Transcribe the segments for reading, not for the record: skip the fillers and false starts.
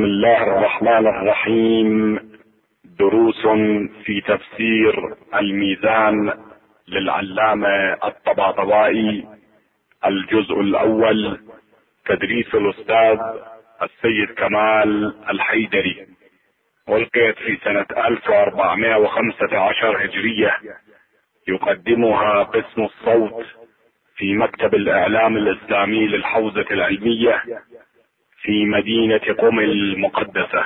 بسم الله الرحمن الرحيم. دروس في تفسير الميزان للعلامة الطباطبائي، الجزء الأول، تدريس الأستاذ السيد كمال الحيدري، ألقيت في سنة 1415 هجرية. يقدمها قسم الصوت في مكتب الإعلام الإسلامي للحوزة العلمية في مدينة قم المقدسة.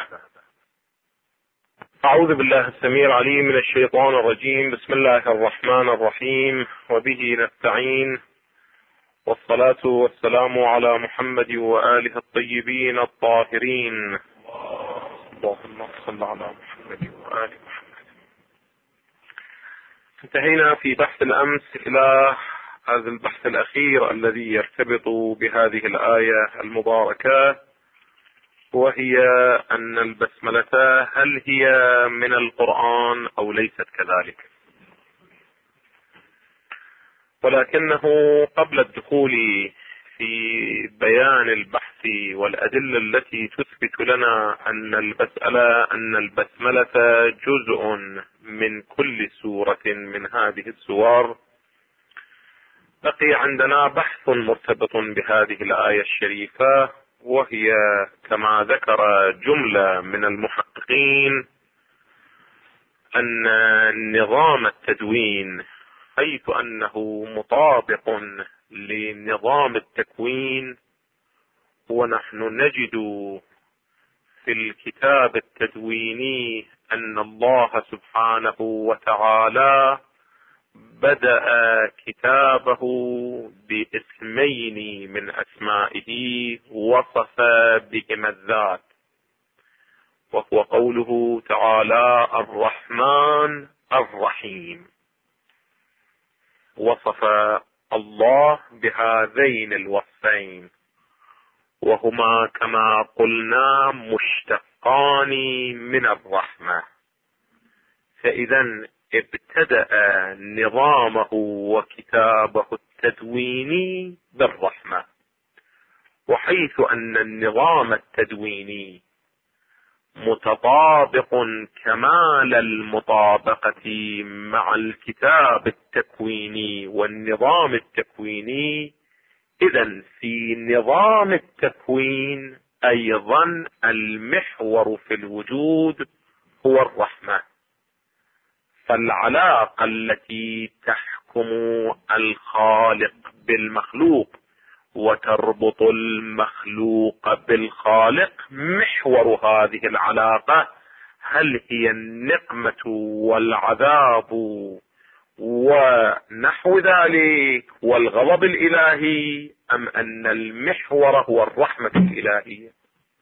أعوذ بالله السميع العليم من الشيطان الرجيم. بسم الله الرحمن الرحيم، وبه نستعين، والصلاة والسلام على محمد وآله الطيبين الطاهرين. اللهم صل على محمد وآل محمد. انتهينا في بحث الأمس إلى هذا البحث الأخير الذي يرتبط بهذه الآية المباركة، وهي أن البسملة هل هي من القرآن أو ليست كذلك. ولكنه قبل الدخول في بيان البحث والأدلة التي تثبت لنا أن البسملة جزء من كل سورة من هذه السور، بقي عندنا بحث مرتبط بهذه الآية الشريفة، وهي كما ذكر جملة من المحققين أن نظام التدوين، حيث أنه مطابق لنظام التكوين، ونحن نجد في الكتاب التدويني أن الله سبحانه وتعالى بدأ كتابه باسمين من أسمائه وصف بهما الذات، وهو قوله تعالى الرحمن الرحيم. وصف الله بهذين الوصفين، وهما كما قلنا مشتقان من الرحمة. فإذا ابتدأ نظامه وكتابه التدويني بالرحمة، وحيث أن النظام التدويني متطابق كمال المطابقة مع الكتاب التكويني والنظام التكويني، إذن في نظام التكوين أيضا المحور في الوجود هو الرحمة. فالعلاقة التي تحكم الخالق بالمخلوق وتربط المخلوق بالخالق، محور هذه العلاقة هل هي النقمة والعذاب ونحو ذلك والغضب الإلهي، أم أن المحور هو الرحمة الإلهية؟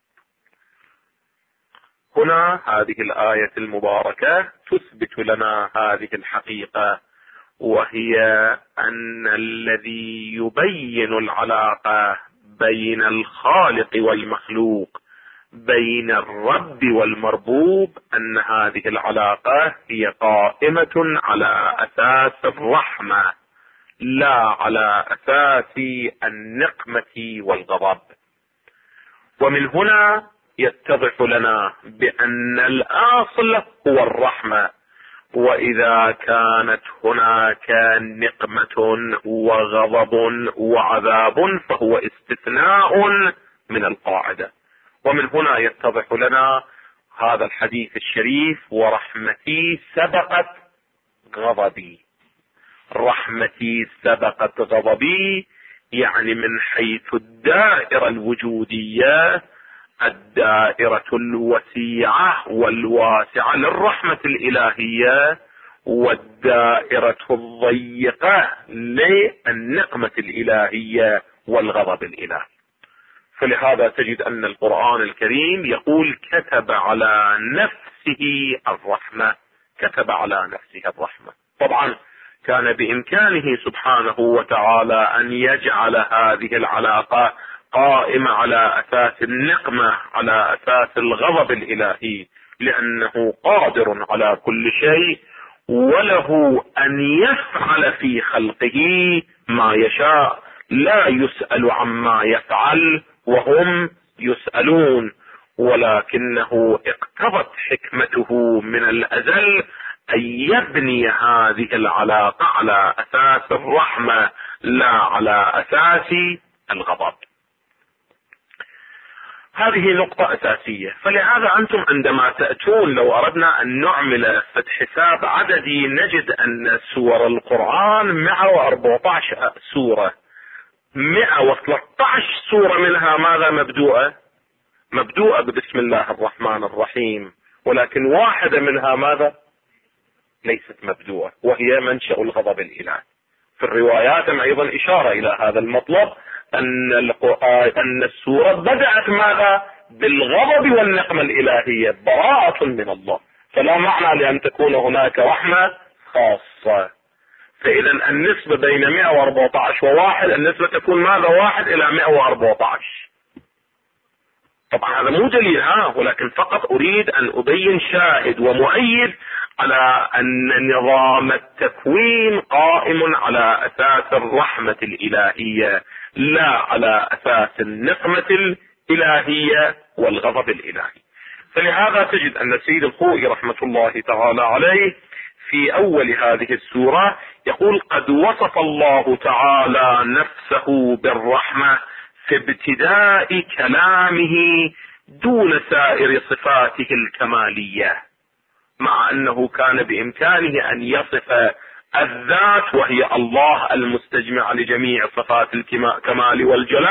هنا هذه الآية المباركة تثبت لنا هذه الحقيقة، وهي أن الذي يبين العلاقة بين الخالق والمخلوق، بين الرب والمربوب، أن هذه العلاقة هي قائمة على أساس الرحمة، لا على أساس النقمة والغضب. ومن هنا يتضح لنا بأن الأصل هو الرحمة، وإذا كانت هناك نقمة وغضب وعذاب فهو استثناء من القاعدة. ومن هنا يتضح لنا هذا الحديث الشريف: ورحمتي سبقت غضبي. رحمتي سبقت غضبي، يعني من حيث الدائرة الوجودية، الدائرة الوسيعة والواسعة للرحمة الإلهية، والدائرة الضيقة للنقمة الإلهية والغضب الإلهي. فلهذا تجد أن القرآن الكريم يقول كتب على نفسه الرحمة، كتب على نفسه الرحمة. طبعا كان بإمكانه سبحانه وتعالى أن يجعل هذه العلاقة قائمة على أساس النقمة، على أساس الغضب الإلهي، لأنه قادر على كل شيء، وله أن يفعل في خلقه ما يشاء، لا يسأل عما يفعل وهم يسألون. ولكنه اقتضت حكمته من الأزل أن يبني هذه العلاقة على أساس الرحمة لا على أساس الغضب. هذه نقطة أساسية. فلهذا أنتم عندما تأتون لو أردنا أن نعمل حساب عددي نجد أن سور القرآن 114 سورة، 113 سورة منها ماذا مبدوءة ببسم الله الرحمن الرحيم، ولكن واحدة منها ماذا ليست مبدوءة، وهي منشأ الغضب الإلهي. في الروايات أيضا إشارة إلى هذا المطلب، أن السورة بدأت ماذا بالغضب والنقمة الإلهية، براءة من الله، فلا معنى لأن تكون هناك رحمة خاصة. فإذا النسبة بين 114 وواحد، النسبة تكون ماذا 1 إلى 114. طبعا هذا مو دليل ولكن فقط أريد أن أبين شاهد ومؤيد على أن نظام التكوين قائم على أساس الرحمة الإلهية لا على أساس النقمة الإلهية والغضب الإلهي. فلهذا تجد أن السيد الخوئي رحمة الله تعالى عليه في أول هذه السورة يقول: قد وصف الله تعالى نفسه بالرحمة في ابتداء كلامه دون سائر صفاته الكمالية، مع أنه كان بإمكانه أن يصف الذات وهي الله المستجمع لجميع صفات الكمال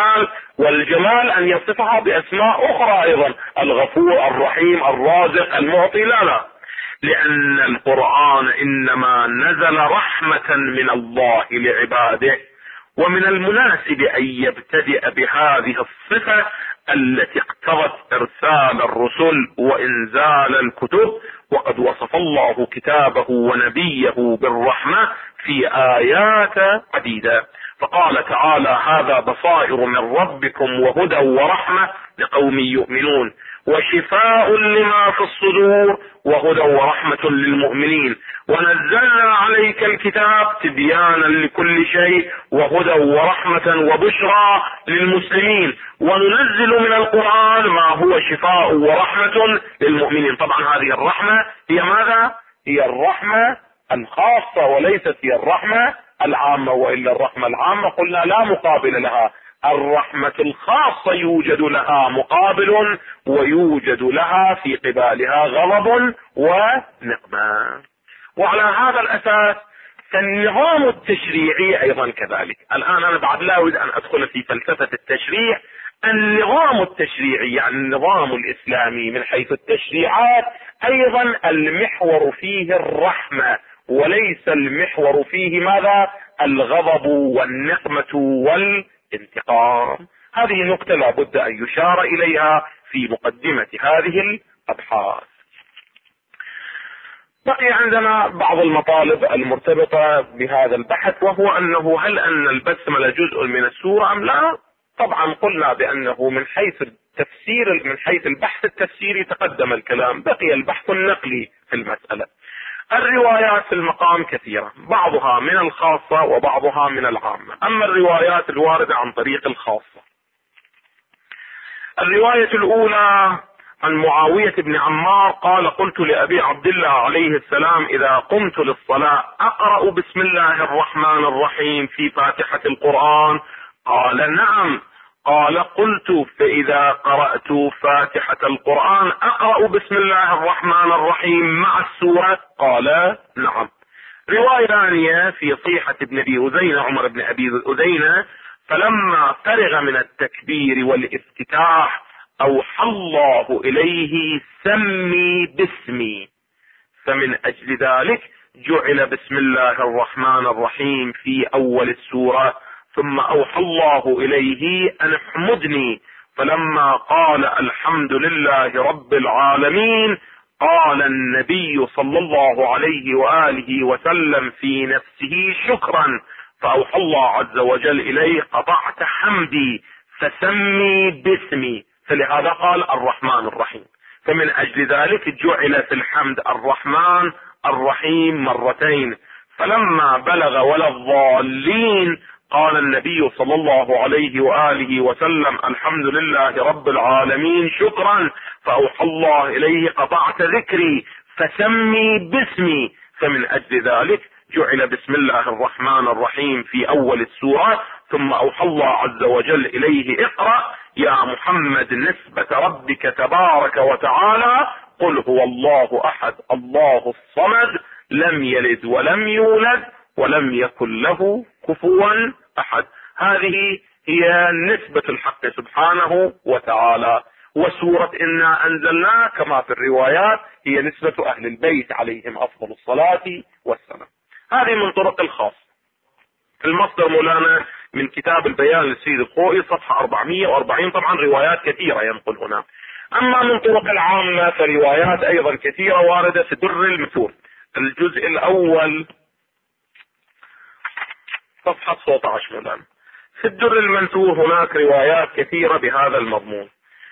والجمال أن يصفها بأسماء أخرى أيضا، الغفور الرحيم الرازق المعطي. لا، لأن القرآن إنما نزل رحمة من الله لعباده، ومن المناسب أن يبتدئ بهذه الصفة التي اقتضت إرسال الرسل وإنزال الكتب. وقد وصف الله كتابه ونبيه بالرحمة في آيات عديدة، فقال تعالى: هذا بصائر من ربكم وهدى ورحمة لقوم يؤمنون وشفاء لما في الصدور وهدى ورحمة للمؤمنين ونزلنا عليك الكتاب تبيانا لكل شيء وهدى ورحمة وبشرى للمسلمين وننزل من القرآن ما هو شفاء ورحمة للمؤمنين. طبعا هذه الرحمة هي ماذا؟ هي الرحمة الخاصة وليست هي الرحمة العامة، وإلا الرحمة العامة قلنا لا مقابل لها. الرحمة الخاصة يوجد لها مقابل ويوجد لها في قبالها غضب ونقمة. وعلى هذا الأساس فالنظام التشريعي أيضا كذلك. الآن أنا بعد لا أريد أن أدخل في فلسفة التشريع. النظام التشريعي يعني النظام الإسلامي من حيث التشريعات أيضا المحور فيه الرحمة، وليس المحور فيه ماذا؟ الغضب والنقمة والانتقام. هذه نقطة لابد أن يشار إليها في مقدمة هذه الأبحاث. بقي عندنا بعض المطالب المرتبطة بهذا البحث، وهو أنه هل أن البسملة جزء من السورة أم لا؟ طبعا قلنا بأنه من حيث التفسير، من حيث البحث التفسيري تقدم الكلام، بقي البحث النقلي في المسألة. الروايات في المقام كثيرة، بعضها من الخاصة وبعضها من العامة. أما الروايات الواردة عن طريق الخاصة، الرواية الأولى عن معاوية بن عمار قال: قلت لأبي عبد الله عليه السلام: إذا قمت للصلاة أقرأ بسم الله الرحمن الرحيم في فاتحة القرآن؟ قال: نعم. قال: قلت: فإذا قرأت فاتحة القرآن أقرأ بسم الله الرحمن الرحيم مع السورة؟ قال: نعم. رواية ثانية في صيحة ابن أبي أذينة، عمر بن أبي أذينة: فلما فرغ من التكبير والافتتاح أوحى الله إليه: سمي باسمي. فمن أجل ذلك جعل بسم الله الرحمن الرحيم في أول السورة، ثم أوحى الله إليه أن احمدني. فلما قال: الحمد لله رب العالمين، قال النبي صلى الله عليه وآله وسلم في نفسه: شكرا. فأوحى الله عز وجل إليه: قطعت حمدي فسمي باسمي. فلهذا قال الرحمن الرحيم. فمن أجل ذلك جعل في الحمد الرحمن الرحيم مرتين. فلما بلغ ولا الضالين قال النبي صلى الله عليه وآله وسلم: الحمد لله رب العالمين شكرا، فأوحى الله إليه: قطعت ذكري فسمي باسمي. فمن أجل ذلك جعل بسم الله الرحمن الرحيم في أول السورة، ثم أوحى الله عز وجل إليه: اقرأ يا محمد نسبة ربك تبارك وتعالى، قل هو الله أحد الله الصمد لم يلد ولم يولد ولم يكن له كفوا أحد. هذه هي نسبة الحق سبحانه وتعالى. وسورة إنا أنزلناه كما في الروايات هي نسبة أهل البيت عليهم أفضل الصلاة والسلام. هذه من طرق الخاص. المصدر مولانا من كتاب البيان للسيد الخوئي صفحة 440. طبعا روايات كثيرة ينقل هنا. أما من طرق العامة فروايات أيضا كثيرة واردة في الدر المنثور الجزء الأول صفحة 19 مولانا. في الدر المنثور هناك روايات كثيرة بهذا المضمون.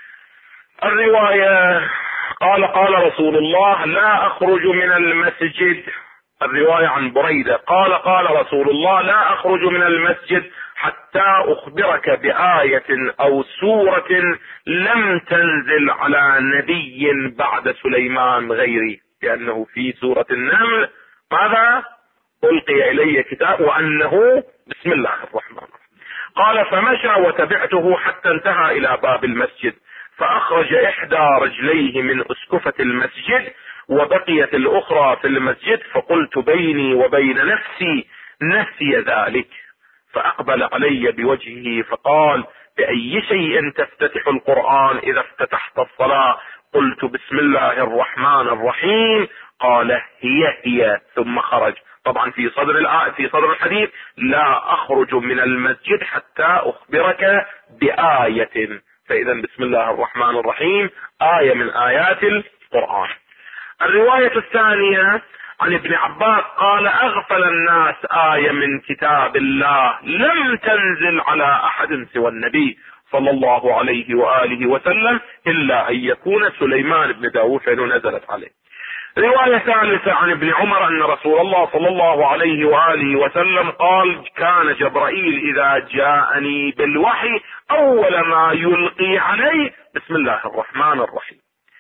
الرواية: قال رسول الله: لا أخرج من المسجد. الرواية عن بريدة قال رسول الله: لا أخرج من المسجد حتى أخبرك بآية أو سورة لم تنزل على نبي بعد سليمان غيري، لأنه في سورة النمل ماذا؟ ألقي إلي كتاب وأنه بسم الله الرحمن الرحيم. قال: فمشى وتبعته حتى انتهى إلى باب المسجد، فأخرج إحدى رجليه من أسكفة المسجد وبقيت الأخرى في المسجد، فقلت بيني وبين نفسي: نسي ذلك. فأقبل علي بوجهه فقال: بأي شيء تفتتح القرآن إذا افتتحت الصلاة؟ قلت: بسم الله الرحمن الرحيم. قال: هي ثم خرج. طبعا في صدر الحديث: لا أخرج من المسجد حتى أخبرك بآية. فإذا بسم الله الرحمن الرحيم آية من آيات القرآن. الرواية الثانية عن ابن عباس قال: أغفل الناس آية من كتاب الله لم تنزل على أحد سوى النبي صلى الله عليه وآله وسلم إلا أن يكون سليمان بن داود، فإنه نزلت عليه. رواية ثالثة عن ابن عمر أن رسول الله صلى الله عليه وآله وسلم قال: كان جبرائيل إذا جاءني بالوحي أول ما يلقي عليه بسم الله الرحمن الرحيم.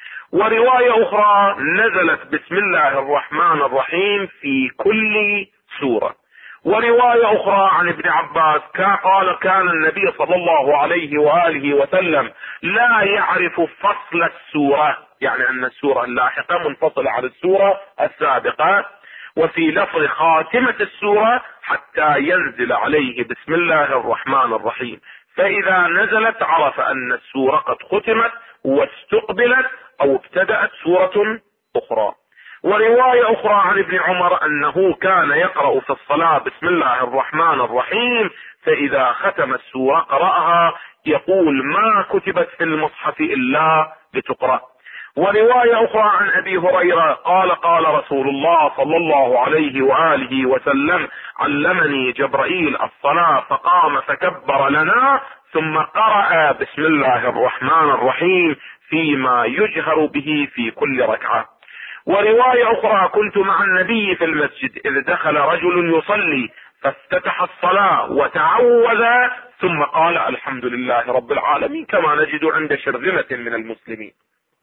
ورواية أخرى نزلت بسم الله الرحمن الرحيم في كل سورة. ورواية أخرى عن ابن عباس قال: كان النبي صلى الله عليه وآله وسلم لا يعرف فصل السورة، يعني أن السورة اللاحقة منفصلة عن السورة السابقة، وفي لفظ خاتمة السورة حتى ينزل عليه بسم الله الرحمن الرحيم، فإذا نزلت عرف أن السورة قد ختمت واستقبلت أو ابتدأت سورة أخرى. ورواية أخرى عن ابن عمر أنه كان يقرأ في الصلاة بسم الله الرحمن الرحيم، فإذا ختم السورة قرأها يقول: ما كتبت في المصحف إلا لتقرأ. ورواية أخرى عن أبي هريرة قال رسول الله صلى الله عليه وآله وسلم: علمني جبرائيل الصلاة فقام فكبر لنا ثم قرأ بسم الله الرحمن الرحيم فيما يجهر به في كل ركعة. ورواية أخرى: كنت مع النبي في المسجد إذ دخل رجل يصلي فافتتح الصلاة وتعوذ ثم قال: الحمد لله رب العالمين، كما نجد عند شرذمة من المسلمين.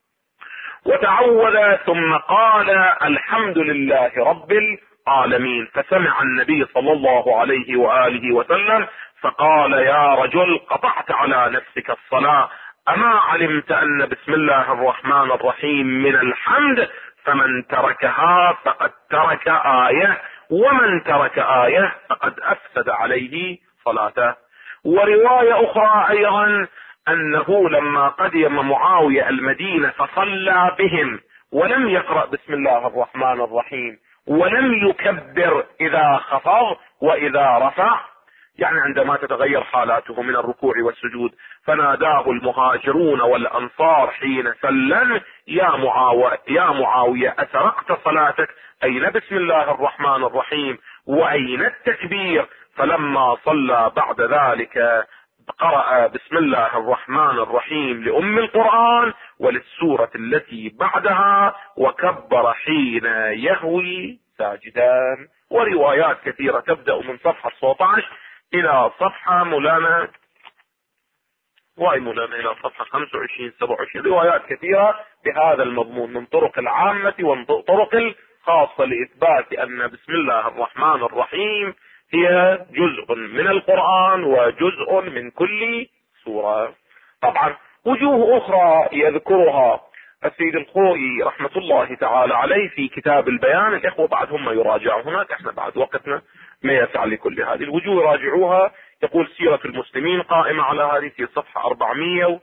وتعوذ ثم قال: الحمد لله رب العالمين. فسمع النبي صلى الله عليه وآله وسلم فقال: يا رجل، قطعت على نفسك الصلاة، أما علمت أن بسم الله الرحمن الرحيم من الحمد؟ فمن تركها فقد ترك آية، ومن ترك آية فقد أفسد عليه صلاته. ورواية أخرى أيضا أنه لما قدم معاوية المدينة فصلى بهم ولم يقرأ بسم الله الرحمن الرحيم ولم يكبر إذا خفض وإذا رفع، يعني عندما تتغير حالاته من الركوع والسجود، فناداه المهاجرون والأنصار حين سلم: يا معاوية أسرقت صلاتك؟ أين بسم الله الرحمن الرحيم وأين التكبير؟ فلما صلى بعد ذلك قرأ بسم الله الرحمن الرحيم لأم القرآن وللسورة التي بعدها وكبر حين يهوي ساجدان. وروايات كثيرة تبدأ من صفحة 19 إلى صفحة مولانا، إلى صفحة 25 27 روايات كثيرة بهذا المضمون من طرق العامة وطرق الخاصة لإثبات أن بسم الله الرحمن الرحيم هي جزء من القرآن وجزء من كل سورة. طبعا وجوه أخرى يذكرها السيد الخوئي رحمة الله تعالى عليه في كتاب البيان، الإخوة بعد هم يراجعوا هناك، احنا بعد وقتنا ما يسع لكل هذه الوجوه راجعوها. يقول سيرة المسلمين قائمة على هذه في صفحة 400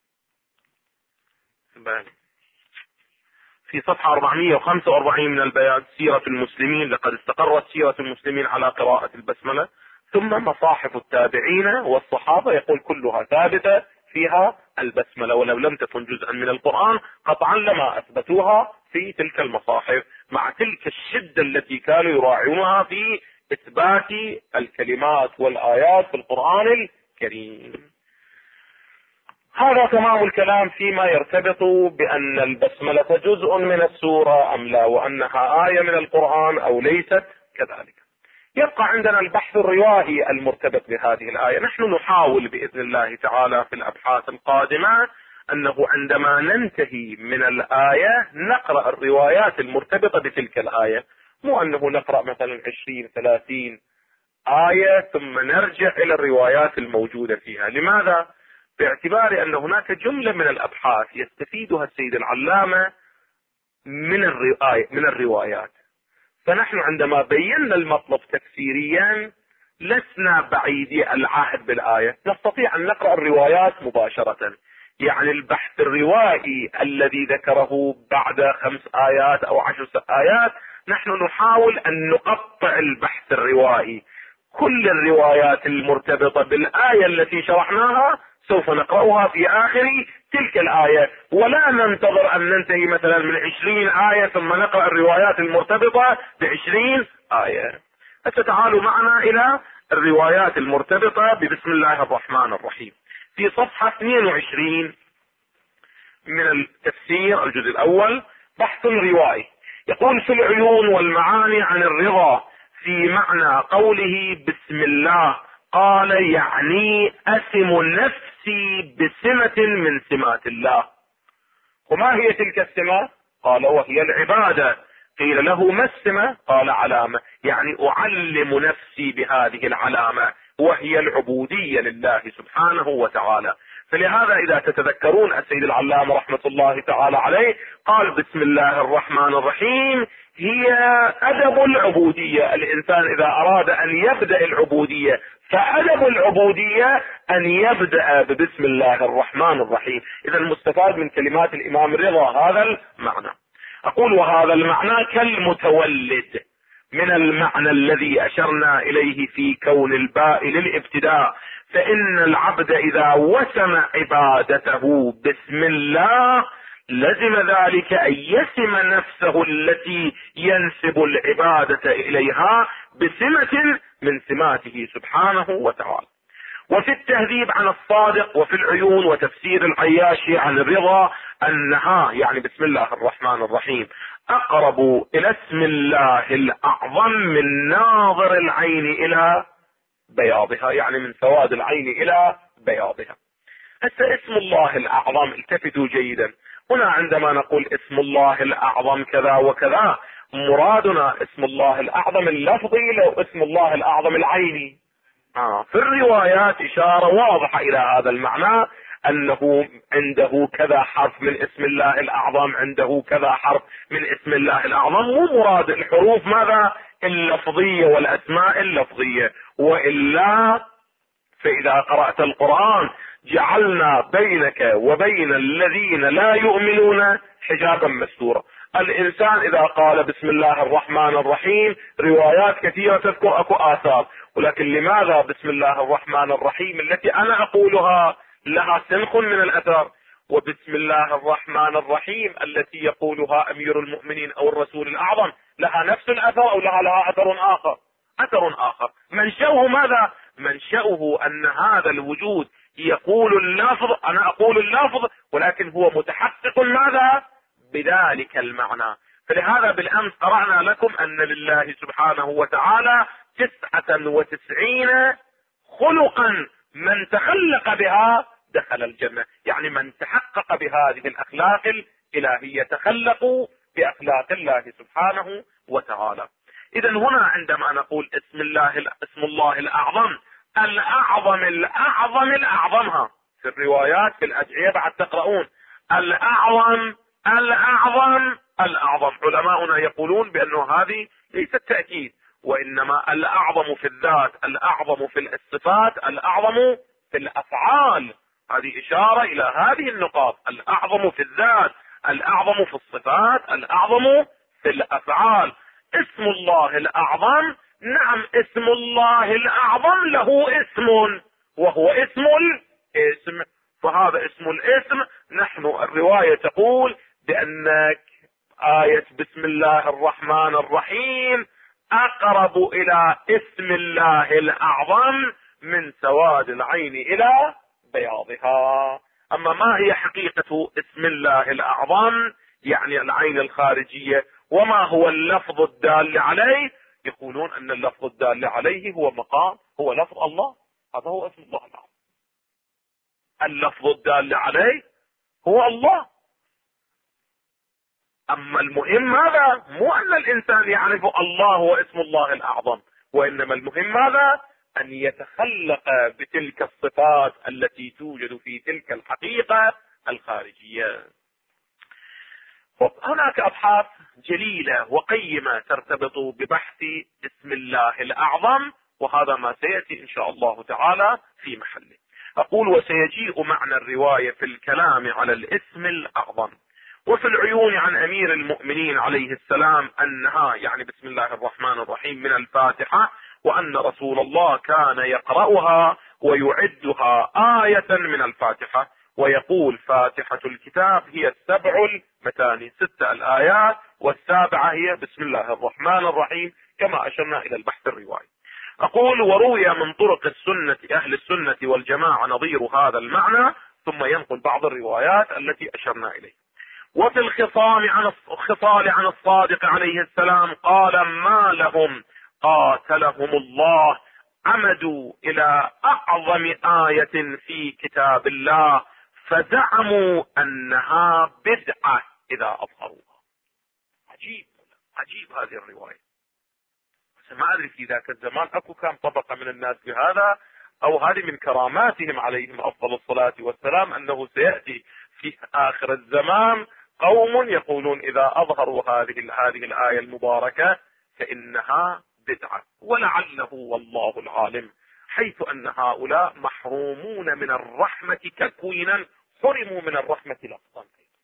في صفحة 445 من البيان، سيرة المسلمين لقد استقرت سيرة المسلمين على قراءة البسملة. ثم مصاحف التابعين والصحابة يقول كلها ثابتة فيها البسملة، ولو لم تكن جزءا من القرآن قطعا لما أثبتوها في تلك المصاحف، مع تلك الشدة التي كانوا يراعونها في إثبات الكلمات والآيات في القرآن الكريم. هذا تمام الكلام فيما يرتبط بأن البسملة جزء من السورة أم لا، وأنها آية من القرآن أو ليست كذلك. يبقى عندنا البحث الروائي المرتبط بهذه الآية. نحن نحاول بإذن الله تعالى في الأبحاث القادمة أنه عندما ننتهي من الآية نقرأ الروايات المرتبطة بتلك الآية، مو أنه نقرأ مثلا 20-30 آية ثم نرجع إلى الروايات الموجودة فيها. لماذا؟ باعتبار أن هناك جملة من الأبحاث يستفيدها السيد العلامة من الروايات، فنحن عندما بينا المطلب تفسيريا لسنا بعيدي العهد بالآية، نستطيع أن نقرأ الروايات مباشرة. يعني البحث الروائي الذي ذكره بعد 5 آيات أو 10 آيات، نحن نحاول أن نقطع البحث الروائي. كل الروايات المرتبطة بالآية التي شرحناها سوف نقرأها في آخر تلك الآية، ولا ننتظر أن ننتهي مثلا من 20 آية ثم نقرأ الروايات المرتبطة ب20 آية. فتعالوا معنا إلى الروايات المرتبطة ببسم الله الرحمن الرحيم في صفحة 22 من التفسير الجزء الأول، بحث روائي. يقول في العيون والمعاني عن الرضا في معنى قوله بسم الله، قال يعني أسم نفسي بسمة من سمات الله. وما هي تلك السمة؟ قال وهي العبادة. قيل له ما السمة؟ قال علامة، يعني أعلم نفسي بهذه العلامة وهي العبودية لله سبحانه وتعالى. فلهذا إذا تتذكرون السيد العلامة رحمة الله تعالى عليه قال بسم الله الرحمن الرحيم هي أدب العبودية. الإنسان إذا أراد أن يبدأ العبودية فأدب العبودية أن يبدأ ببسم الله الرحمن الرحيم. إذا المستفاد من كلمات الإمام الرضا هذا المعنى. أقول وهذا المعنى كالمتولد من المعنى الذي أشرنا إليه في كون الباء للابتداء، فإن العبد إذا وسم عبادته بسم الله لزم ذلك أن يسم نفسه التي ينسب العبادة إليها بسمة من سماته سبحانه وتعالى. وفي التهذيب عن الصادق وفي العيون وتفسير العياشي عن الرضا أنها يعني بسم الله الرحمن الرحيم أقرب إلى اسم الله الأعظم من ناظر العين إلى بياضها، يعني من سواد العين إلى بياضها. هسه اسم الله الأعظم التفتوا جيدا، هنا عندما نقول اسم الله الأعظم كذا وكذا مرادنا اسم الله الأعظم اللفظي لو اسم الله الأعظم العيني. في الروايات إشارة واضحة إلى هذا المعنى، أنه عنده كذا حرف من اسم الله الأعظم، عنده كذا حرف من اسم الله الأعظم. مو مراد الحروف ماذا؟ اللفظية والأسماء اللفظية، وإلا فإذا قرأت القرآن جعلنا بينك وبين الذين لا يؤمنون حجابا مستورا. الإنسان إذا قال بسم الله الرحمن الرحيم روايات كثيرة تذكر أكو آثار، ولكن لماذا بسم الله الرحمن الرحيم التي أنا أقولها لها سنخ من الأثر، وبسم الله الرحمن الرحيم التي يقولها أمير المؤمنين أو الرسول الأعظم لها نفس الأثر أو لها أثر آخر؟ منشأه ماذا؟ منشأه أن هذا الوجود يقول اللفظ، أنا أقول اللفظ ولكن هو متحقق ماذا؟ بذلك المعنى. فلهذا بالأمس قرأنا لكم أن لله سبحانه وتعالى 99 خلقا من تخلق بها دخل الجنة. يعني من تحقق بهذه الأخلاق الإلهية تخلقوا بأخلاق الله سبحانه وتعالى. إذن هنا عندما نقول اسم الله الأعظم، الأعظمها في الروايات في الأدعية بعد تقرؤون الأعظم. علماؤنا يقولون بأنه هذه ليست تأكيد، وإنما الأعظم في الذات، الأعظم في الصفات، الأعظم في الأفعال. هذه إشارة إلى هذه النقاط: الأعظم في الذات، الأعظم في الصفات، الأعظم في الأفعال. اسم الله الأعظم، نعم اسم الله الأعظم له اسم وهو اسم الاسم. فهذا اسم الاسم. نحن الرواية تقول بأنك آية بسم الله الرحمن الرحيم أقرب إلى اسم الله الأعظم من سواد العين إلى بياضها. أما ما هي حقيقة اسم الله الأعظم، يعني العين الخارجية، وما هو اللفظ الدال عليه؟ يقولون أن اللفظ الدال عليه هو لفظ الله. هذا هو اسم الله الأعظم. اللفظ الدال عليه هو الله. أما المهم ماذا؟ مو أن الإنسان يعرف الله واسم الله الأعظم، وإنما المهم ماذا؟ أن يتخلق بتلك الصفات التي توجد في تلك الحقيقة الخارجية. هناك أبحاث جليلة وقيمة ترتبط ببحث اسم الله الأعظم، وهذا ما سيأتي إن شاء الله تعالى في محله. أقول: وسيجيء معنى الرواية في الكلام على الاسم الأعظم وفي العيون عن أمير المؤمنين عليه السلام أنها، يعني بسم الله الرحمن الرحيم، من الفاتحة، وأن رسول الله كان يقرأها ويعدها آية من الفاتحة، ويقول: فاتحة الكتاب هي 7 المثاني، 6 الآيات، والسابعة هي بسم الله الرحمن الرحيم، كما أشرنا إلى البحث الرواية. أقول: وروي من طرق أهل السنة والجماعة نظير هذا المعنى، ثم ينقل بعض الروايات التي أشرنا إليه. وفي الخصال عن الصادق عليه السلام قال: ما لهم قاتلهم الله عمدوا إلى أعظم آية في كتاب الله فزعموا أنها بدعة إذا أظهروها. عجيب هذه الرواية. ما أدري في ذاك الزمان أكو كان طبقة من الناس بهذا، أو هذه من كراماتهم عليهم أفضل الصلاة والسلام، أنه سيأتي في آخر الزمان قوم يقولون إذا أظهروا هذه الآية المباركة فإنها بدعة. ولعله والله العالم، حيث أن هؤلاء محرومون من الرحمة تكوينا، حرموا من الرحمة لفظا.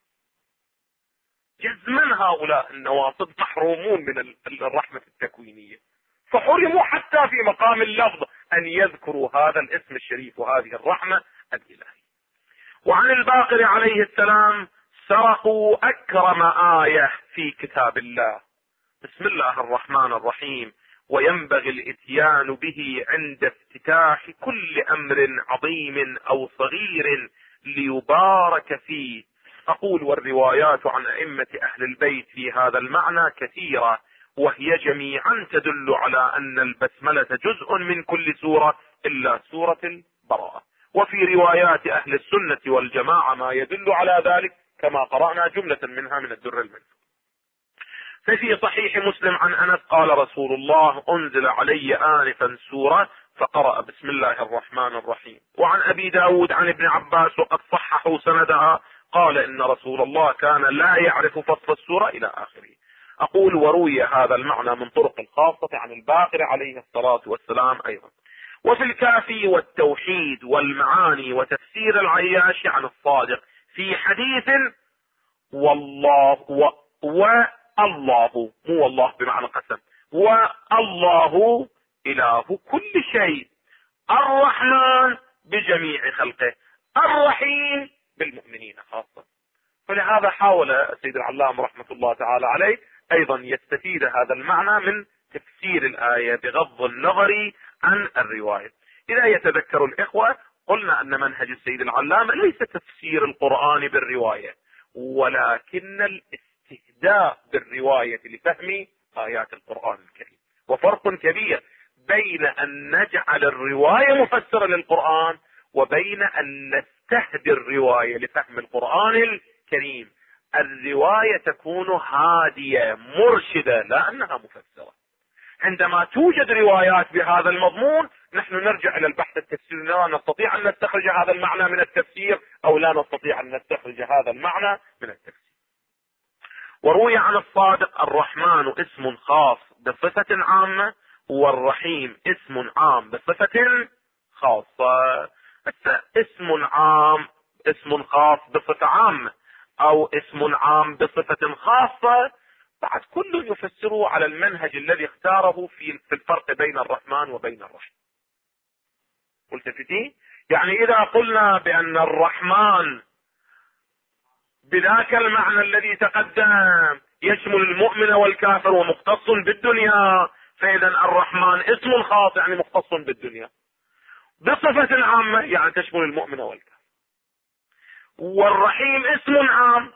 جزما هؤلاء النواصب محرومون من الرحمة التكوينية، فحرموا حتى في مقام اللفظ أن يذكروا هذا الاسم الشريف وهذه الرحمة الإلهية. وعن الباقر عليه السلام: سرقوا أكرم آية في كتاب الله، بسم الله الرحمن الرحيم، وينبغي الاتيان به عند افتتاح كل أمر عظيم أو صغير ليبارك فيه. أقول: والروايات عن أئمة أهل البيت في هذا المعنى كثيرة، وهي جميعا تدل على أن البسملة جزء من كل سورة إلا سورة البراءة. وفي روايات أهل السنة والجماعة ما يدل على ذلك، كما قرأنا جملة منها من الدر المنثور. ففي صحيح مسلم عن أنس قال رسول الله: أنزل علي آنفا سورة فقرأ بسم الله الرحمن الرحيم. وعن أبي داود عن ابن عباس وقد صححوا سندها قال: إن رسول الله كان لا يعرف فصل السورة إلى آخره. أقول: وروي هذا المعنى من طرق خاصة عن الباقر عليه الصلاة والسلام أيضا. وفي الكافي والتوحيد والمعاني وتفسير العياشي عن الصادق في حديث: والله والله، مو والله بمعنى قسم، والله إله كل شيء، الرحمن بجميع خلقه، الرحيم بالمؤمنين خاصة. فلهذا حاول السيد العلام رحمة الله تعالى عليه أيضا يستفيد هذا المعنى من تفسير الآية بغض النظر عن الرواية. إذا يتذكر الإخوة قلنا أن منهج السيد العلام ليس تفسير القرآن بالرواية، ولكن الاستهداء بالرواية لفهم آيات القرآن الكريم. وفرق كبير بين أن نجعل الرواية مفسرة للقرآن وبين أن نستهدي الرواية لفهم القرآن الكريم. الرواية تكون هادية مرشدة لا أنها مفسرة. عندما توجد روايات بهذا المضمون نحن نرجع إلى البحث التفسيري، لا نستطيع أن نستخرج هذا المعنى من التفسير أو لا نستطيع أن نستخرج هذا المعنى من التفسير. وروي عن الصادق: الرحمن اسم خاص بصفة عامة، والرحيم اسم عام بصفة خاصة. اسم عام، اسم خاص بصفة عامة أو اسم عام بصفة خاصة، بعد كل يفسره على المنهج الذي اختاره في الفرق بين الرحمن وبين الرحيم. قلت فتي؟ يعني إذا قلنا بأن الرحمن بذاك المعنى الذي تقدم يشمل المؤمن والكافر ومختص بالدنيا، فإذا الرحمن اسم خاص يعني مختص بالدنيا، بصفة عامة يعني تشمل المؤمن والكافر. والرحيم اسم عام،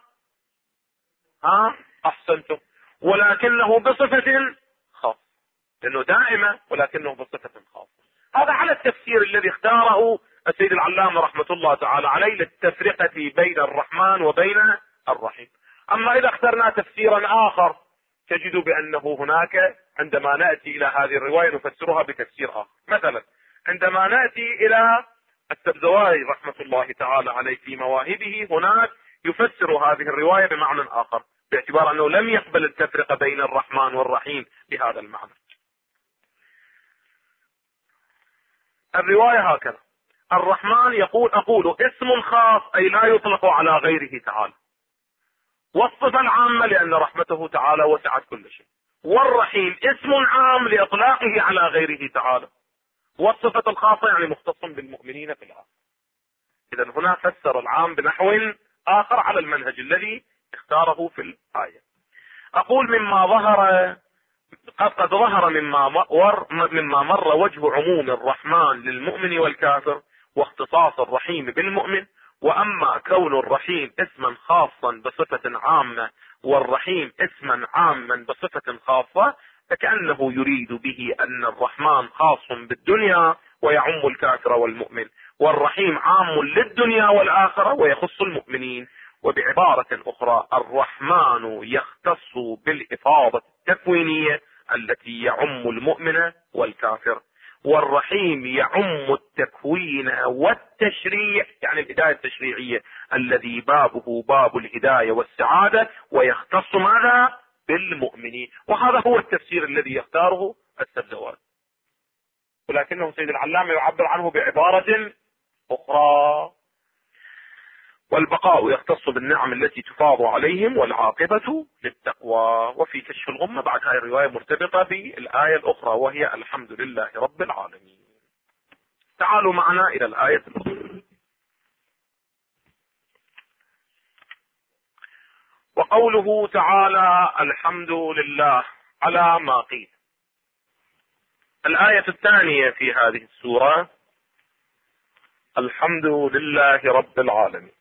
أحسنتم، ولكنه بصفة خاصة، لأنه دائمة ولكنه بصفة خاصة. هذا على التفسير الذي اختاره السيد العلامة رحمة الله تعالى عليه للتفرقة بين الرحمن وبين الرحيم. أما إذا اخترنا تفسيرا آخر تجد بأنه هناك عندما نأتي إلى هذه الرواية نفسرها بتفسير آخر. مثلا عندما نأتي إلى السبزواري رحمة الله تعالى عليه في مواهبه، هناك يفسر هذه الرواية بمعنى آخر باعتبار أنه لم يقبل التفرقة بين الرحمن والرحيم بهذا المعنى. الرواية هكذا: الرحمن أقول اسم خاص أي لا يطلق على غيره تعالى، والصفة العامة لأن رحمته تعالى وسعت كل شيء، والرحيم اسم عام لإطلاقه على غيره تعالى، والصفة الخاصة يعني مختص بالمؤمنين في الآخر. إذا هنا فسر العام بنحو آخر على المنهج الذي اختاره في الآية. أقول قد ظهر مما مر وجه عموم الرحمن للمؤمن والكافر واختصاص الرحيم بالمؤمن. وأما كون الرحيم اسما خاصا بصفة عامة والرحيم اسما عاما بصفة خاصة فكأنه يريد به أن الرحمن خاص بالدنيا ويعم الكافر والمؤمن، والرحيم عام للدنيا والآخرة ويخص المؤمنين. وبعبارة أخرى الرحمن يختص بالإفاضة التكوينية التي يعم المؤمن والكافر، والرحيم يعم التكوين والتشريع يعني الهداية التشريعية الذي بابه باب الهداية والسعادة ويختص ماذا؟ بالمؤمنين. وهذا هو التفسير الذي يختاره السبزواري، ولكنه سيد العلامة يعبر عنه بعبارة أخرى: والبقاء يختص بالنعم التي تفاض عليهم والعاقبة للتقوى. وفي كشف الغمة بعد هذه الرواية مرتبطة بالآية الأخرى وهي الحمد لله رب العالمين. تعالوا معنا إلى الآية الأخرى. وقوله تعالى الحمد لله على ما قيل. الآية الثانية في هذه السورة الحمد لله رب العالمين.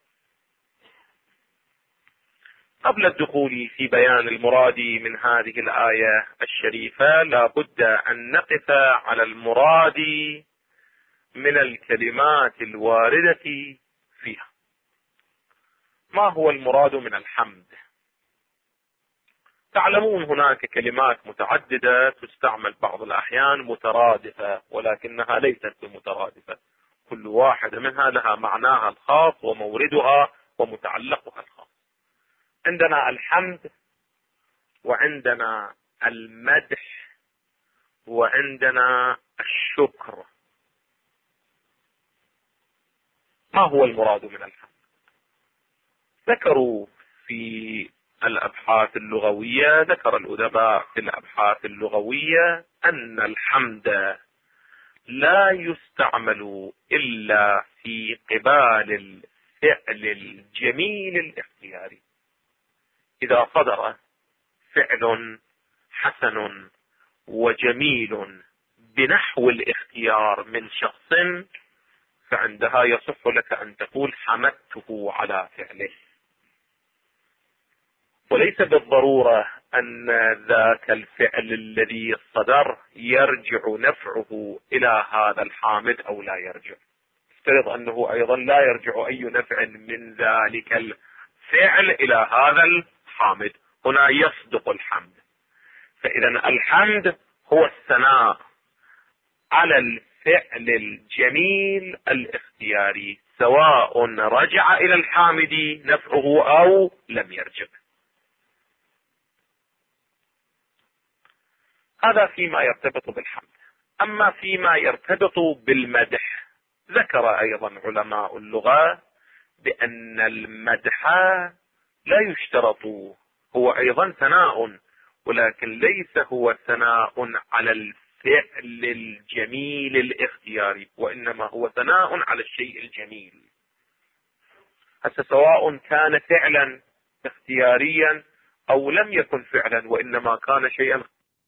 قبل الدخول في بيان المراد من هذه الآية الشريفة لا بد أن نقف على المراد من الكلمات الواردة فيها. ما هو المراد من الحمد؟ تعلمون هناك كلمات متعددة تستعمل بعض الأحيان مترادفة ولكنها ليست بمترادفة، كل واحدة منها لها معناها الخاص وموردها ومتعلقها الخاص. عندنا الحمد وعندنا المدح وعندنا الشكر. ما هو المراد من الحمد؟ ذكروا في الأبحاث اللغوية، ذكر الأدباء في الأبحاث اللغوية أن الحمد لا يستعمل إلا في قبال الفعل الجميل الاختياري. إذا صدر فعل حسن وجميل بنحو الاختيار من شخص فعندها يصح لك أن تقول حمدته على فعله. وليس بالضرورة أن ذاك الفعل الذي صدر يرجع نفعه إلى هذا الحامد أو لا يرجع. افترض أنه أيضا لا يرجع أي نفع من ذلك الفعل إلى هذا الحامد، هنا يصدق الحمد. فإذا الحمد هو الثناء على الفعل الجميل الاختياري، سواء رجع إلى الحامد نفعه أو لم يرجع. هذا فيما يرتبط بالحمد. أما فيما يرتبط بالمدح، ذكر أيضا علماء اللغة بأن المدح لا يشترط، هو أيضا ثناء، ولكن ليس هو ثناء على الفعل الجميل الاختياري، وإنما هو ثناء على الشيء الجميل. حتى سواء كان فعلا اختياريا أو لم يكن فعلا، وإنما كان شيئا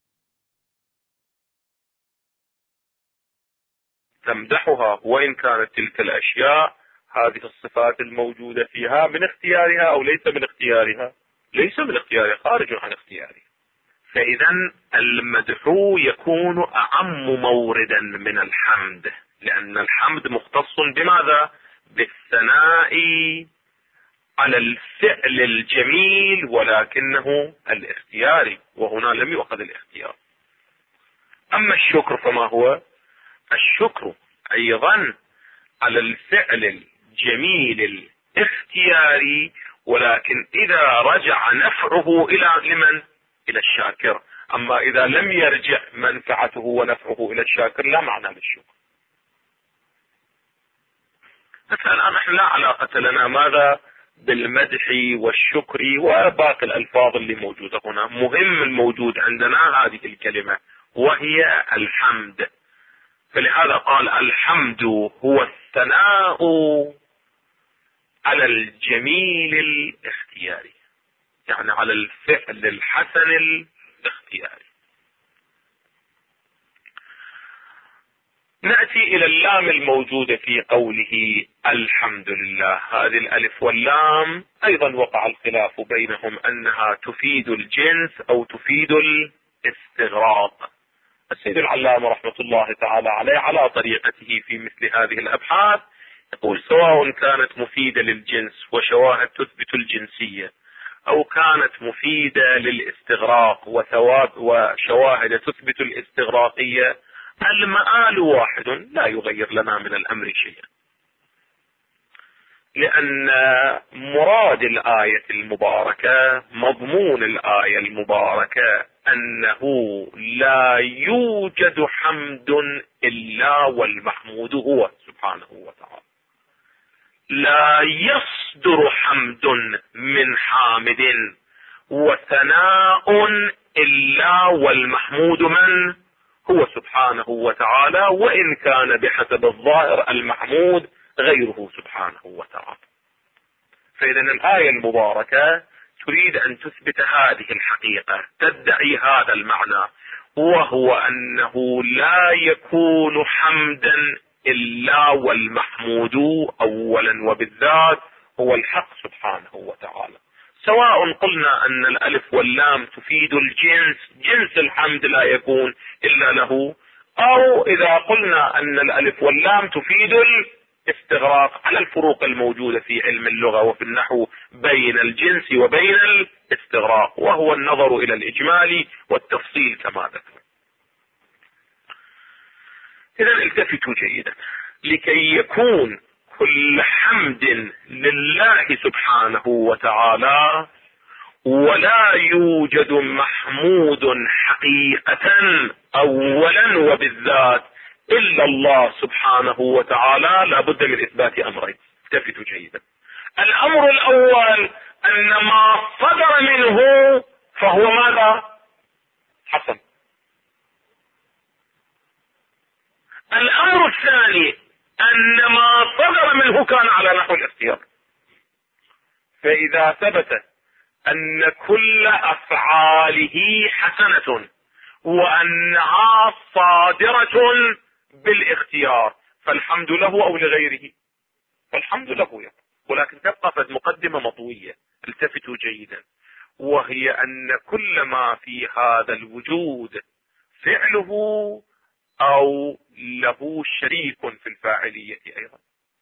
تمدحها، وإن كانت تلك الأشياء هذه الصفات الموجودة فيها من اختيارها أو ليس من اختيارها، ليس من اختيارها، خارج عن اختيارها. فإذا المدح يكون أعم موردا من الحمد، لأن الحمد مختص بماذا؟ بالثناء على الفعل الجميل، ولكنه الاختياري، وهنا لم يؤخذ الاختيار. أما الشكر فما هو؟ الشكر أيضا على الفعل الجميل الاختياري، ولكن إذا رجع نفعه إلى لمن؟ إلى الشاكر. أما إذا لم يرجع منفعته ونفعه إلى الشاكر لا معنى للشكر. الآن نحن لا علاقة لنا ماذا بالمدح والشكر وباقي الألفاظ اللي موجودة هنا. مهم الموجود عندنا هذه الكلمة وهي الحمد. فلهذا قال الحمد هو الثناء على الجميل الاختياري، يعني على الفعل الحسن الاختياري. نأتي إلى اللام الموجودة في قوله الحمد لله. هذه الألف واللام أيضا وقع الخلاف بينهم أنها تفيد الجنس أو تفيد الاستغراق. السيد العلامة رحمة الله تعالى عليه على طريقته في مثل هذه الأبحاث يقول سواء كانت مفيدة للجنس وشواهد تثبت الجنسية، أو كانت مفيدة للاستغراق وشواهد تثبت الاستغراقية، المآل واحد لا يغير لنا من الأمر شيئا، لأن مراد الآية المباركة، مضمون الآية المباركة، أنه لا يوجد حمد إلا والمحمود هو سبحانه وتعالى. لا يصدر حمد من حامد وثناء إلا والمحمود من؟ هو سبحانه وتعالى، وإن كان بحسب الظاهر المحمود غيره سبحانه وتعالى. فإذا الآية المباركة تريد أن تثبت هذه الحقيقة، تدعي هذا المعنى، وهو أنه لا يكون حمدا إلا والمحمود أولا وبالذات هو الحق سبحانه وتعالى. سواء قلنا أن الألف واللام تفيد الجنس، جنس الحمد لا يكون إلا له، أو إذا قلنا أن الألف واللام تفيد الاستغراق، على الفروق الموجودة في علم اللغة وفي النحو بين الجنس وبين الاستغراق، وهو النظر إلى الإجمال والتفصيل كما ذكر. إذا التفتوا جيدا، لكي يكون كل حمد لله سبحانه وتعالى ولا يوجد محمود حقيقة أولا وبالذات إلا الله سبحانه وتعالى، لابد من إثبات أمرين. التفتوا جيدا. الأمر الأول أن ما صدر منه فهو ماذا؟ حسن. الأمر الثاني أن ما صدر منه كان على نحو الاختيار. فإذا ثبت أن كل أفعاله حسنة وأنها صادرة بالاختيار فالحمد له أو لغيره؟ فالحمد له، ولكن تبقى مقدمة مطوية. التفتوا جيدا. وهي أن كل ما في هذا الوجود فعله أو له شريك في الفاعلية أيضا.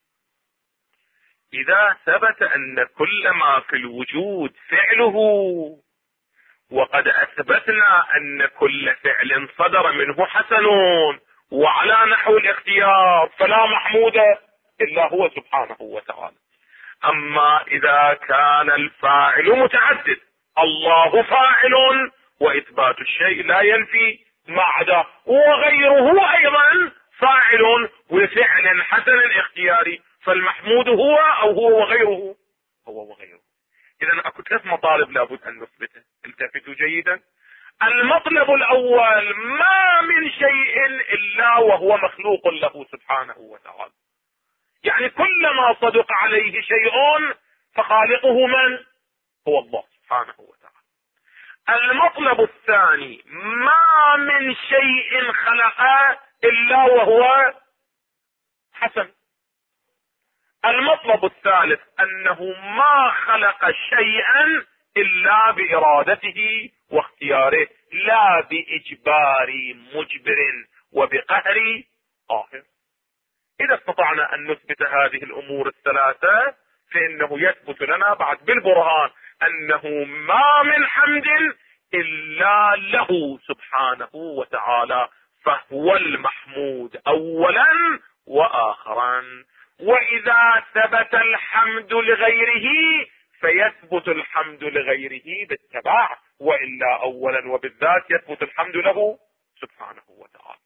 إذا ثبت أن كل ما في الوجود فعله، وقد أثبتنا أن كل فعل صدر منه حسن وعلى نحو الاختيار، فلا محمود إلا هو سبحانه وتعالى. أما إذا كان الفاعل متعدد، الله فاعل وإثبات الشيء لا ينفي ما عداه، وغيره أيضا فاعل وفعل حسن اختياري، فالمحمود هو أو هو وغيره، هو وغيره. إذا أكو 3 مطالب لابد أن نثبته، التفتوا جيدا. المطلب الأول: ما من شيء إلا وهو مخلوق له سبحانه وتعالى، يعني كلما صدق عليه شيء فخالقه من؟ هو الله سبحانه وتعالى. المطلب الثاني: ما من شيء خلق إلا وهو حسن. المطلب الثالث: أنه ما خلق شيئا إلا بإرادته واختياره، لا بإجبار مجبر وبقهر قاهر. إذا استطعنا أن نثبت هذه الأمور الثلاثة فإنه يثبت لنا بعد بالبرهان أنه ما من حمد إلا له سبحانه وتعالى، فهو المحمود أولا وآخرا. وإذا ثبت الحمد لغيره فيثبت الحمد لغيره بالتبع، وإلا أولا وبالذات يثبت الحمد له سبحانه وتعالى.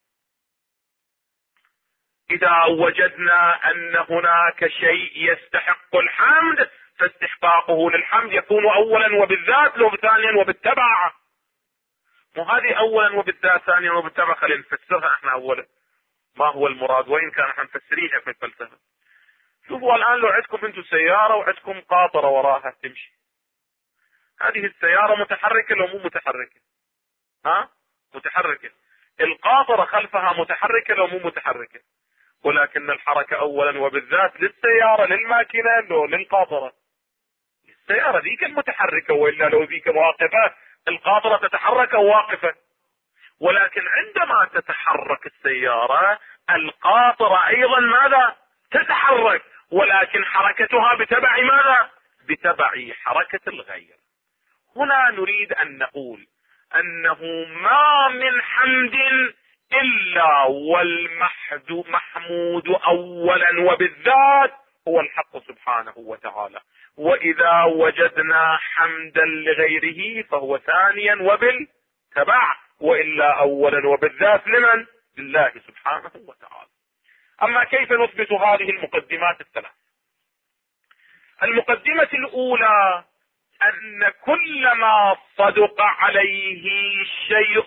إذا وجدنا أن هناك شيء يستحق الحمد فاستحقاقه للحمد يكون أولا وبالذات، لو ثانيا وبالتبع. وهذه أولا وبالذات ثانيا وبالتبع خلينا نفسرها احنا أولا ما هو المراد، وإن كان احنا نفسريها في الفلسفة. شوفوا الآن لو عندكم انتم سيارة وعندكم قاطرة وراها تمشي، هذه السيارة متحركة لو مو متحركة؟ متحركة. القاطرة خلفها متحركة لو مو متحركة؟ ولكن الحركة أولا وبالذات للسيارة، للماكينة، لو للقاطرة. السيارة ذيك المتحركة، وإلا لو ذيك واقفة القاطرة تتحرك أو واقفة. ولكن عندما تتحرك السيارة القاطرة أيضا ماذا؟ تتحرك، ولكن حركتها بتبع ماذا؟ بتبع حركة الغير. هنا نريد أن نقول أنه ما من حمد إلا والمحمود أولا وبالذات هو الحق سبحانه وتعالى. وإذا وجدنا حمدا لغيره فهو ثانيا وبالتبع، وإلا أولا وبالذات لمن؟ لله سبحانه وتعالى. أما كيف نثبت هذه المقدمات الثلاث؟ المقدمة الأولى: أن كل ما صدق عليه شيء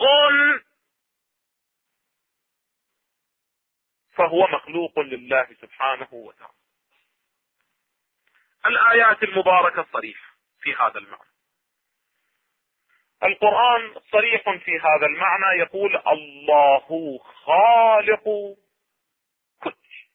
فهو مخلوق لله سبحانه وتعالى. الآيات المباركة صريحة في هذا المعنى، القرآن صريح في هذا المعنى، يقول: الله خالق كل شيء.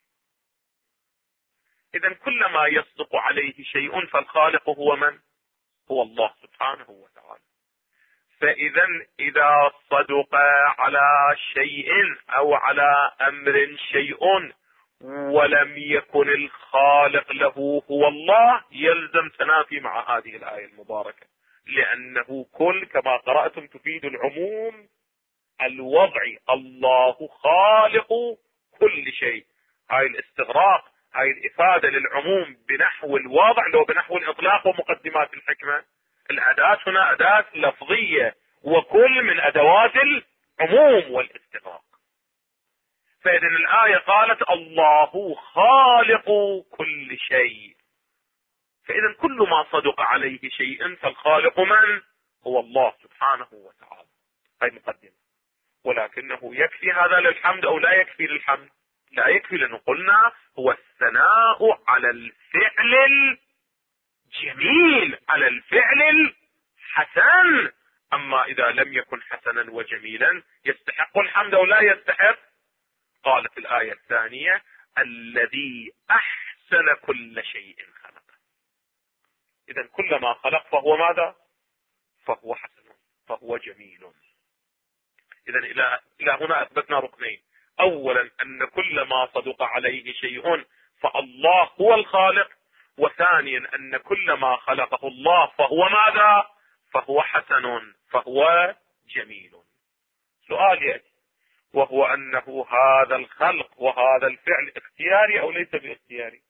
إذن كل ما يصدق عليه شيء فالخالق هو من؟ هو الله سبحانه وتعالى. فإذا إذا صدق على شيء أو على أمر شيء ولم يكن الخالق له هو الله، يلزم تنافي مع هذه الآية المباركة، لأنه كل كما قرأتم تفيد العموم الوضعي. الله خالق كل شيء، هاي الاستغراق، هاي الإفادة للعموم بنحو الوضع لو بنحو الإطلاق ومقدمات الحكمة. الأداة هنا أداة لفظية، وكل من أدوات العموم والاستغراق. فإذا الآية قالت الله خالق كل شيء، فإذا كل ما صدق عليه شيء فالخالق من؟ هو الله سبحانه وتعالى. هاي مقدمة. ولكنه يكفي هذا للحمد أو لا يكفي للحمد؟ لا يكفي، لأنه قلنا هو الثناء على الفعل الجميل، على الفعل الحسن. أما إذا لم يكن حسنا وجميلا يستحق الحمد أو لا يستحق؟ قالت الآية الثانية: الذي أحسن كل شيء خلقه. إذا كل ما خلق فهو ماذا؟ فهو حسن، فهو جميل. إذن إلى هنا أثبتنا ركنين: أولا أن كل ما صدق عليه شيء فالله هو الخالق، وثانيا أن كل ما خلقه الله فهو ماذا؟ فهو حسن، فهو جميل. سؤال يأتي، وهو أنه هذا الخلق وهذا الفعل اختياري أو ليس باختياري؟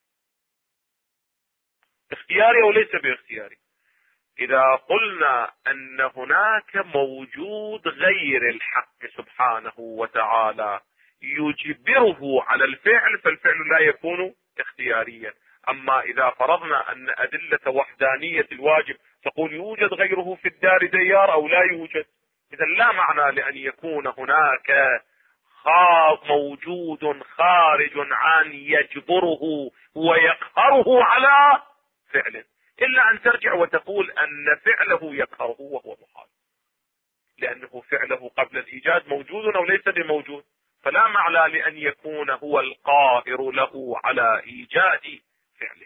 اختياري أو ليس باختياري؟ إذا قلنا أن هناك موجود غير الحق سبحانه وتعالى يجبره على الفعل، فالفعل لا يكون اختياريا. أما إذا فرضنا أن أدلة وحدانية الواجب تقول يوجد غيره في الدار ديار أو لا يوجد، إذا لا معنى لأن يكون هناك موجود خارج عن يجبره ويقهره على فعله، إلا أن ترجع وتقول أن فعله يقهره وهو محال، لأنه فعله قبل الإيجاد موجود أو ليس بموجود، فلا معنى لأن يكون هو القاهر له على إيجاد فعله.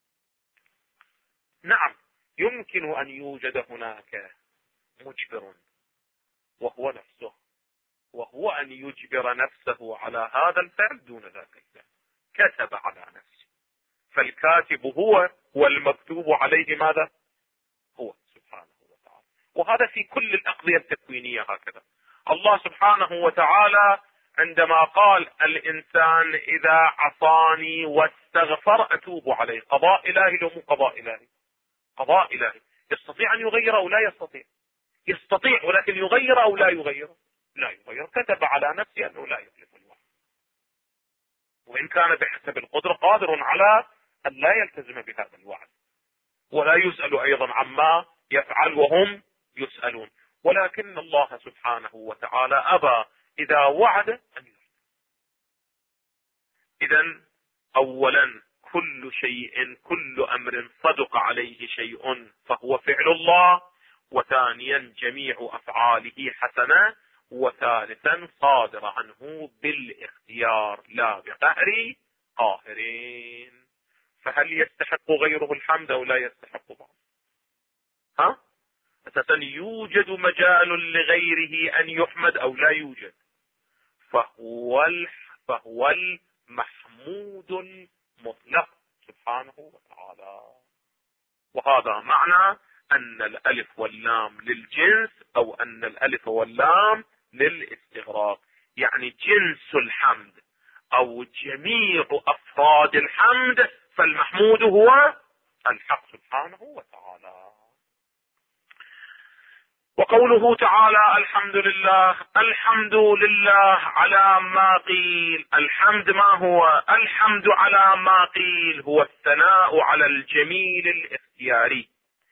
نعم، يمكن أن يوجد هناك مجبر وهو نفسه، وهو أن يجبر نفسه على هذا الفعل دون ذلك، كتب على نفسه، فالكاتب هو والمكتوب عليه ماذا؟ هو سبحانه وتعالى. وهذا في كل الأقضية التكوينية هكذا. الله سبحانه وتعالى عندما قال الإنسان إذا عصاني واستغفر أتوب عليه، قضاء إلهي لو مو قضاء إلهي؟ قضاء إلهي. يستطيع أن يغير أو لا يستطيع؟ يستطيع، ولكن يغير أو لا يغير؟ لا يغير. كتب على نفسه أنه لا يخلف الوعد، وإن كان بحسب القدرة قادر على أن لا يلتزم بهذا الوعد، ولا يسأل أيضا عما يفعل وهم يسألون. ولكن الله سبحانه وتعالى أبى إذا وعد أن يفعل. إذن أولا كل شيء، كل أمر صدق عليه شيء فهو فعل الله، وثانيا جميع أفعاله حسنة، وثالثا صادر عنه بالاختيار لا بقهر قاهرين. فهل يستحق غيره الحمد أو لا يستحق بعض؟ أساسا يوجد مجال لغيره أن يحمد أو لا يوجد، فهو المحمود المطلق سبحانه وتعالى. وهذا معنى أن الألف واللام للجنس، أو أن الألف واللام للاستغراق، يعني جنس الحمد أو جميع أفراد الحمد، فالمحمود هو الحق سبحانه وتعالى. وقوله تعالى الحمد لله، الحمد لله على ما قيل. الحمد ما هو؟ الحمد على ما قيل هو الثناء على الجميل الاختياري،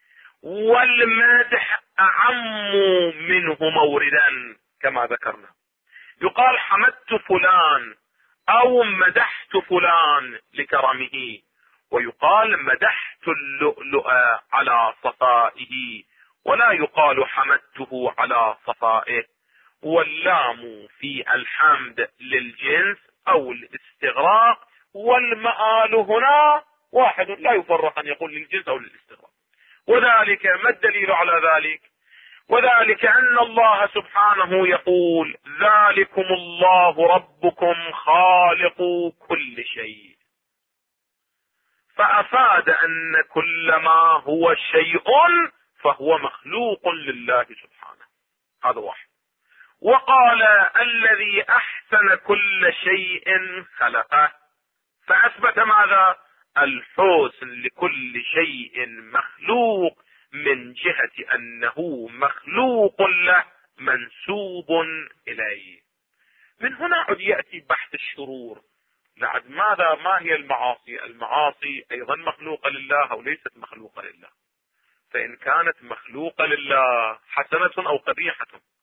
والمدح أعم منه موردا كما ذكرنا. يقال حمدت فلان أو مدحت فلان لكرمه، ويقال مدحت اللؤلؤ على صفائه، ولا يقال حمدته على صفائه. واللام في الحمد للجنس أو الاستغراق، والمآل هنا واحد لا يفرق أن يقول للجنس أو للاستغراق. وذلك ما الدليل على ذلك؟ وذلك أن الله سبحانه يقول ذلكم الله ربكم خالق كل شيء، فأفاد أن كل ما هو شيء فهو مخلوق لله سبحانه. هذا واحد. وقال الذي أحسن كل شيء خلقه، فأثبت ماذا؟ الحسن لكل شيء مخلوق من جهة أنه مخلوق له منسوب إليه. من هنا عد يأتي بحث الشرور. لعد ماذا؟ ما هي المعاصي؟ المعاصي أيضا مخلوقة لله أو ليست مخلوقة لله؟ فإن كانت مخلوقة لله حسنة أو قبيحة؟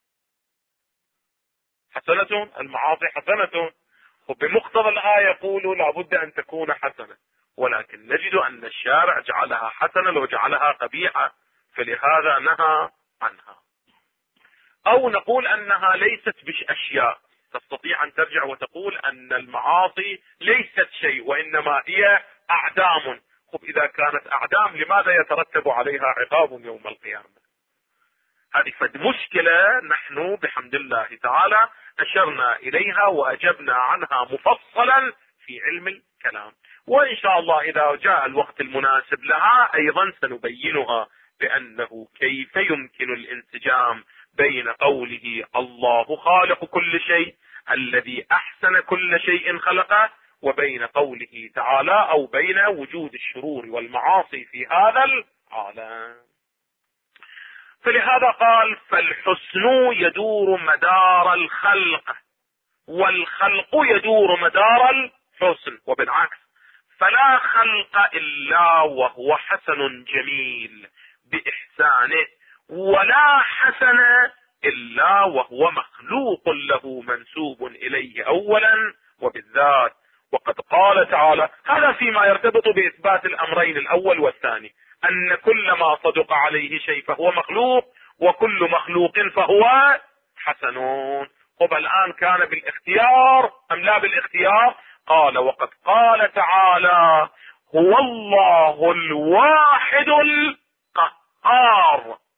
حسنة. المعاصي حسنة، وبمقتضى الآية يقول لابد أن تكون حسنة، ولكن نجد أن الشارع جعلها حسنة وجعلها قبيحة، فلهذا نهى عنها. أو نقول أنها ليست بأشياء، تستطيع أن ترجع وتقول أن المعاصي ليست شيء وإنما هي أعدام. إذا كانت أعدام لماذا يترتب عليها عقاب يوم القيامة؟ هذه فد مشكلة نحن بحمد الله تعالى أشرنا إليها وأجبنا عنها مفصلا في علم الكلام، وإن شاء الله إذا جاء الوقت المناسب لها أيضا سنبينها، بأنه كيف يمكن الانسجام بين قوله الله خالق كل شيء الذي أحسن كل شيء خلقه، وبين قوله تعالى أو بين وجود الشرور والمعاصي في هذا العالم. فلهذا قال فالحسن يدور مدار الخلق والخلق يدور مدار الحسن، وبالعكس فلا خلق إلا وهو حسن جميل بإحسانه، ولا حسن إلا وهو مخلوق له منسوب إليه أولا وبالذات. وقد قال تعالى هذا فيما يرتبط بإثبات الأمرين الأول والثاني، أن كل ما صدق عليه شيء فهو مخلوق، وكل مخلوق فهو حسن. طب الآن كان بالاختيار أم لا بالاختيار؟ قال وقد قال تعالى هو الله الواحد القهار.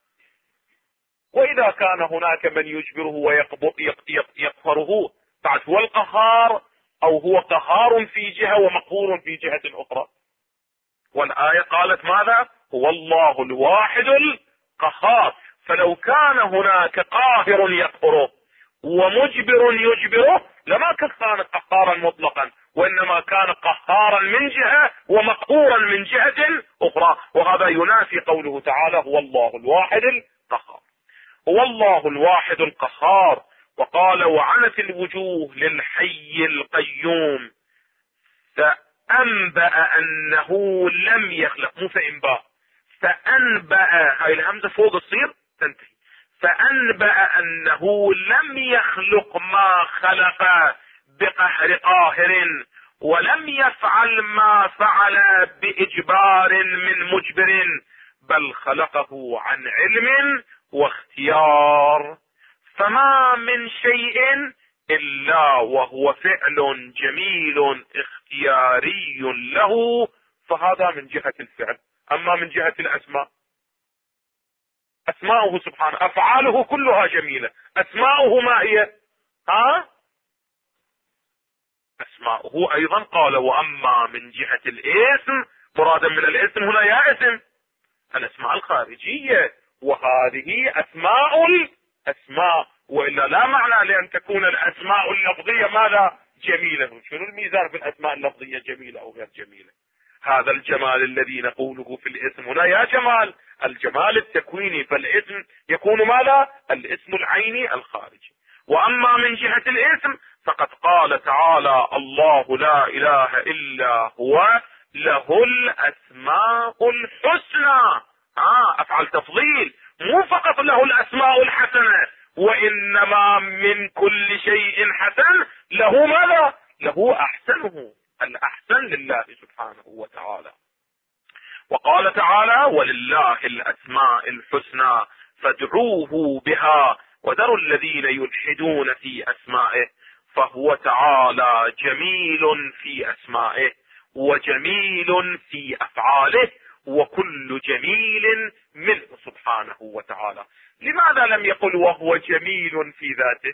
وإذا كان هناك من يجبره ويقهره بعد هو القهار، أو هو قهار في جهة ومقهور في جهة أخرى. والآية قالت ماذا؟ هو الله الواحد القهار. فلو كان هناك قاهر يقهره ومجبر يجبره لما كان قهارا مطلقا، وإنما كان قهارا من جهة ومقهورا من جهة أخرى. وهذا ينافي قوله تعالى هو الله الواحد القهار. هو الله الواحد القهار. وقال وعنت الوجوه للحي القيوم، فأنبأ أنه لم يخلق، مو فإنباء، فأنبأ، هاي الهمزة فوق تصير تنتهي، فأنبأ أنه لم يخلق ما خلق بقهر قاهر، ولم يفعل ما فعل بإجبار من مجبر، بل خلقه عن علم واختيار. فما من شيء إلا وهو فعل جميل اختياري له. فهذا من جهة الفعل. أما من جهة الأسماء، أسماؤه سبحانه أفعاله كلها جميلة. أسماؤه ما هي؟ أسماؤه أيضا قال وأما من جهة الاسم، مرادا من الاسم هنا يا اسم الأسماء الخارجية، وهذه أسماء الأسماء، وإلا لا معنى لأن تكون الأسماء اللفظية ماذا؟ جميلة. شنو الميزان في الأسماء اللفظية جميلة أو غير جميلة؟ هذا الجمال الذي نقوله في الاسم هنا يا جمال الجمال التكويني، فالاسم يكون ماذا؟ الاسم العيني الخارجي. وأما من جهة الاسم فقد قال تعالى الله لا إله إلا هو له الأسماء الحسنى. أفعل تفضيل، مو فقط له الأسماء الحسنة، وإنما من كل شيء حسن له ماذا؟ له أحسنه، الأحسن لله سبحانه وتعالى. وقال تعالى ولله الأسماء الحسنى فادعوه بها وذروا الذين يلحدون في أسمائه، فهو تعالى جميل في أسمائه وجميل في أفعاله، وكل جميل منه سبحانه وتعالى. لماذا لم يقل وهو جميل في ذاته؟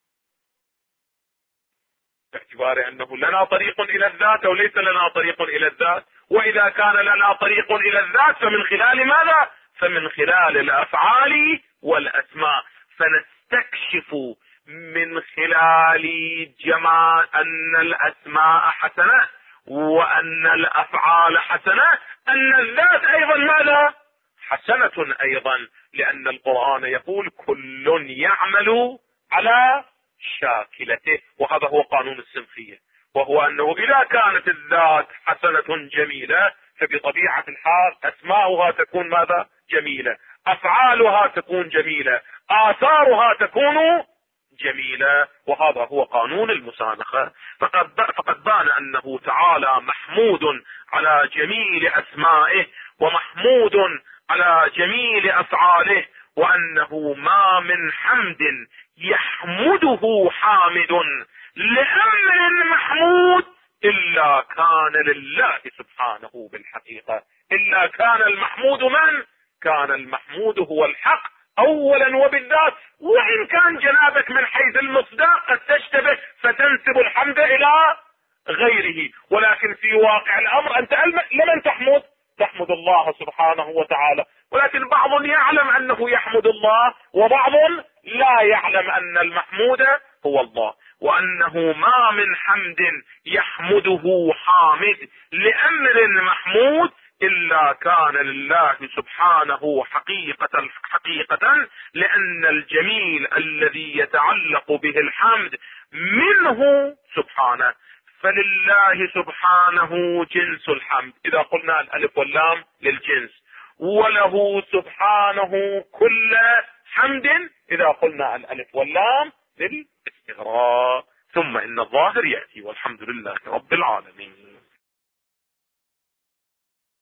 باعتبار أنه لنا طريق إلى الذات وليس لنا طريق إلى الذات، وإذا كان لنا طريق إلى الذات فمن خلال ماذا؟ فمن خلال الأفعال والأسماء. فنستكشف من خلال جمال أن الأسماء حسنة وأن الأفعال حسنة، أن الذات أيضا ماذا؟ حسنة أيضا، لأن القرآن يقول كل يعمل على شاكلته، وهذا هو قانون السمخية، وهو أنه إذا كانت الذات حسنة جميلة فبطبيعة الحال أسماؤها تكون ماذا؟ جميلة، أفعالها تكون جميلة، آثارها تكون جميلة، وهذا هو قانون المسانخة. فقد بان أنه تعالى محمود على جميل أسمائه ومحمود على جميل أفعاله، وأنه ما من حمد يحمده حامد لأمر محمود إلا كان لله سبحانه بالحقيقة. إلا كان المحمود من؟ كان المحمود هو الحق اولا وبالذات، وان كان جنابك من حيث المصداق قد تشتبه فتنسب الحمد الى غيره، ولكن في واقع الامر انت لمن تحمد؟ تحمد الله سبحانه وتعالى، ولكن بعض يعلم انه يحمد الله وبعض لا يعلم ان المحمود هو الله، وانه ما من حمد يحمده حامد لامر محمود الا كان لله سبحانه حقيقة، لان الجميل الذي يتعلق به الحمد منه سبحانه، فلله سبحانه جنس الحمد اذا قلنا الالف واللام للجنس، وله سبحانه كل حمد اذا قلنا الالف واللام للاستغراق، ثم ان الظاهر يأتي، والحمد لله رب العالمين.